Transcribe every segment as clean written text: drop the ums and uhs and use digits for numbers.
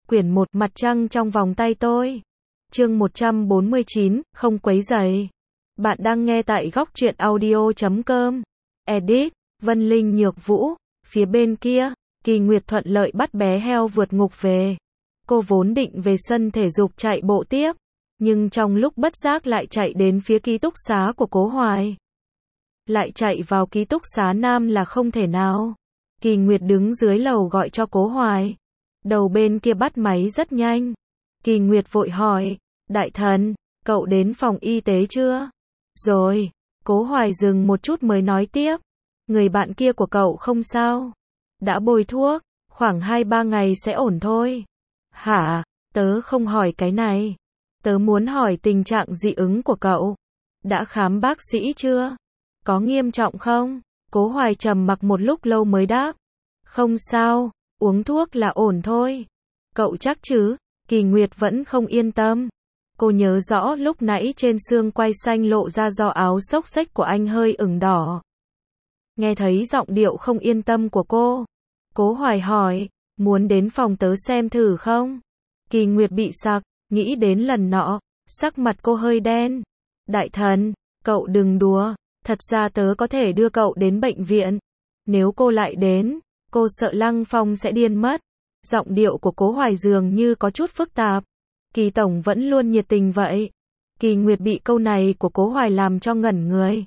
Quyển 1 Mặt trăng trong vòng tay tôi. Chương 149, không quấy rầy. Bạn đang nghe tại góc truyện audio.com. Edit, Vân Linh Nhược Vũ. Phía bên kia, Kỳ Nguyệt thuận lợi bắt bé heo vượt ngục về. Cô vốn định về sân thể dục chạy bộ tiếp, nhưng trong lúc bất giác lại chạy đến phía ký túc xá của Cố Hoài. Lại chạy vào ký túc xá nam là không thể nào. Kỳ Nguyệt đứng dưới lầu gọi cho Cố Hoài. Đầu bên kia bắt máy rất nhanh. Kỳ Nguyệt vội hỏi, đại thần, cậu đến phòng y tế chưa? Rồi, Cố Hoài dừng một chút mới nói tiếp. Người bạn kia của cậu không sao. Đã bôi thuốc, khoảng 2-3 ngày sẽ ổn thôi. Hả, tớ không hỏi cái này. Tớ muốn hỏi tình trạng dị ứng của cậu. Đã khám bác sĩ chưa? Có nghiêm trọng không? Cố Hoài trầm mặc một lúc lâu mới đáp. Không sao, uống thuốc là ổn thôi. Cậu chắc chứ? Kỳ Nguyệt vẫn không yên tâm. Cô nhớ rõ lúc nãy trên xương quai xanh lộ ra do áo xốc xếch của anh hơi ửng đỏ. Nghe thấy giọng điệu không yên tâm của cô, Cố Hoài hỏi, muốn đến phòng tớ xem thử không? Kỳ Nguyệt bị sặc, nghĩ đến lần nọ, sắc mặt cô hơi đen. Đại thần, cậu đừng đùa, thật ra tớ có thể đưa cậu đến bệnh viện. Nếu cô lại đến, cô sợ Lăng Phong sẽ điên mất. Giọng điệu của Cố Hoài dường như có chút phức tạp. Kỳ tổng vẫn luôn nhiệt tình vậy. Kỳ Nguyệt bị câu này của Cố Hoài làm cho ngẩn người.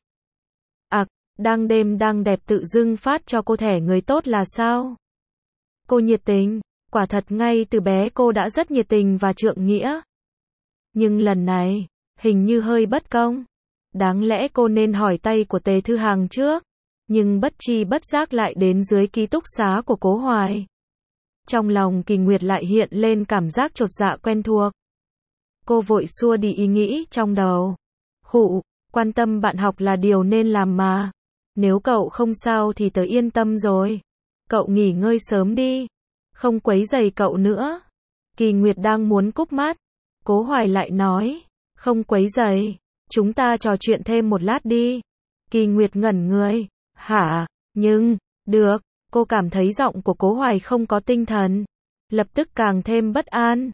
Đang đêm đang đẹp tự dưng phát cho cô thẻ người tốt là sao? Cô nhiệt tình, quả thật ngay từ bé cô đã rất nhiệt tình và trượng nghĩa. Nhưng lần này, hình như hơi bất công. Đáng lẽ cô nên hỏi tay của Tề Thư Hằng trước, nhưng bất tri bất giác lại đến dưới ký túc xá của Cố Hoài. Trong lòng Kỳ Nguyệt lại hiện lên cảm giác chột dạ quen thuộc. Cô vội xua đi ý nghĩ trong đầu. Khụ, quan tâm bạn học là điều nên làm mà. Nếu cậu không sao thì tớ yên tâm rồi. Cậu nghỉ ngơi sớm đi. Không quấy rầy cậu nữa. Kỳ Nguyệt đang muốn cúp mắt. Cố Hoài lại nói. Không quấy rầy. Chúng ta trò chuyện thêm một lát đi. Kỳ Nguyệt ngẩn người. Hả? Nhưng, được. Cô cảm thấy giọng của Cố Hoài không có tinh thần. Lập tức càng thêm bất an.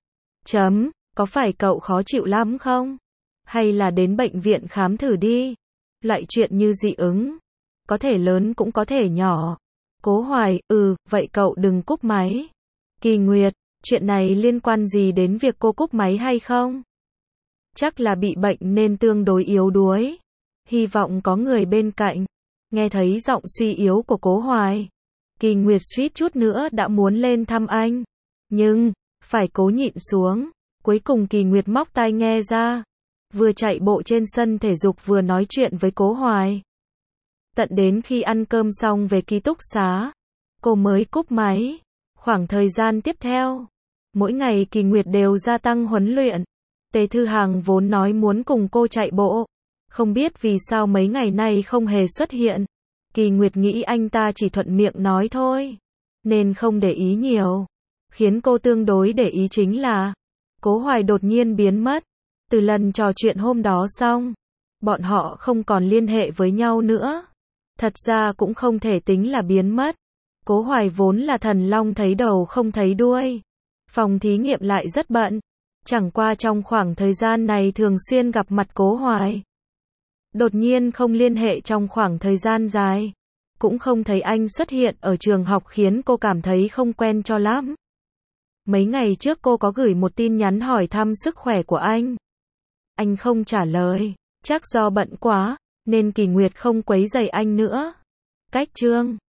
Có phải cậu khó chịu lắm không? Hay là đến bệnh viện khám thử đi. Loại chuyện như dị ứng. Có thể lớn cũng có thể nhỏ. Cố Hoài, vậy cậu đừng cúp máy. Kỳ Nguyệt, chuyện này liên quan gì đến việc cô cúp máy hay không? Chắc là bị bệnh nên tương đối yếu đuối. Hy vọng có người bên cạnh. Nghe thấy giọng suy yếu của Cố Hoài. Kỳ Nguyệt suýt chút nữa đã muốn lên thăm anh. Nhưng, phải cố nhịn xuống. Cuối cùng Kỳ Nguyệt móc tai nghe ra. Vừa chạy bộ trên sân thể dục vừa nói chuyện với Cố Hoài. Tận đến khi ăn cơm xong về ký túc xá, cô mới cúp máy. Khoảng thời gian tiếp theo, mỗi ngày Kỳ Nguyệt đều gia tăng huấn luyện. Tề Thư Hằng vốn nói muốn cùng cô chạy bộ. Không biết vì sao mấy ngày nay không hề xuất hiện. Kỳ Nguyệt nghĩ anh ta chỉ thuận miệng nói thôi, nên không để ý nhiều. Khiến cô tương đối để ý chính là Cố Hoài đột nhiên biến mất. Từ lần trò chuyện hôm đó xong, bọn họ không còn liên hệ với nhau nữa. Thật ra cũng không thể tính là biến mất. Cố Hoài vốn là thần long thấy đầu không thấy đuôi. Phòng thí nghiệm lại rất bận. Chẳng qua trong khoảng thời gian này thường xuyên gặp mặt Cố Hoài. Đột nhiên không liên hệ trong khoảng thời gian dài. Cũng không thấy anh xuất hiện ở trường học khiến cô cảm thấy không quen cho lắm. Mấy ngày trước cô có gửi một tin nhắn hỏi thăm sức khỏe của anh. Anh không trả lời. Chắc do bận quá, nên Kỳ Nguyệt không quấy rầy anh nữa. Cách chương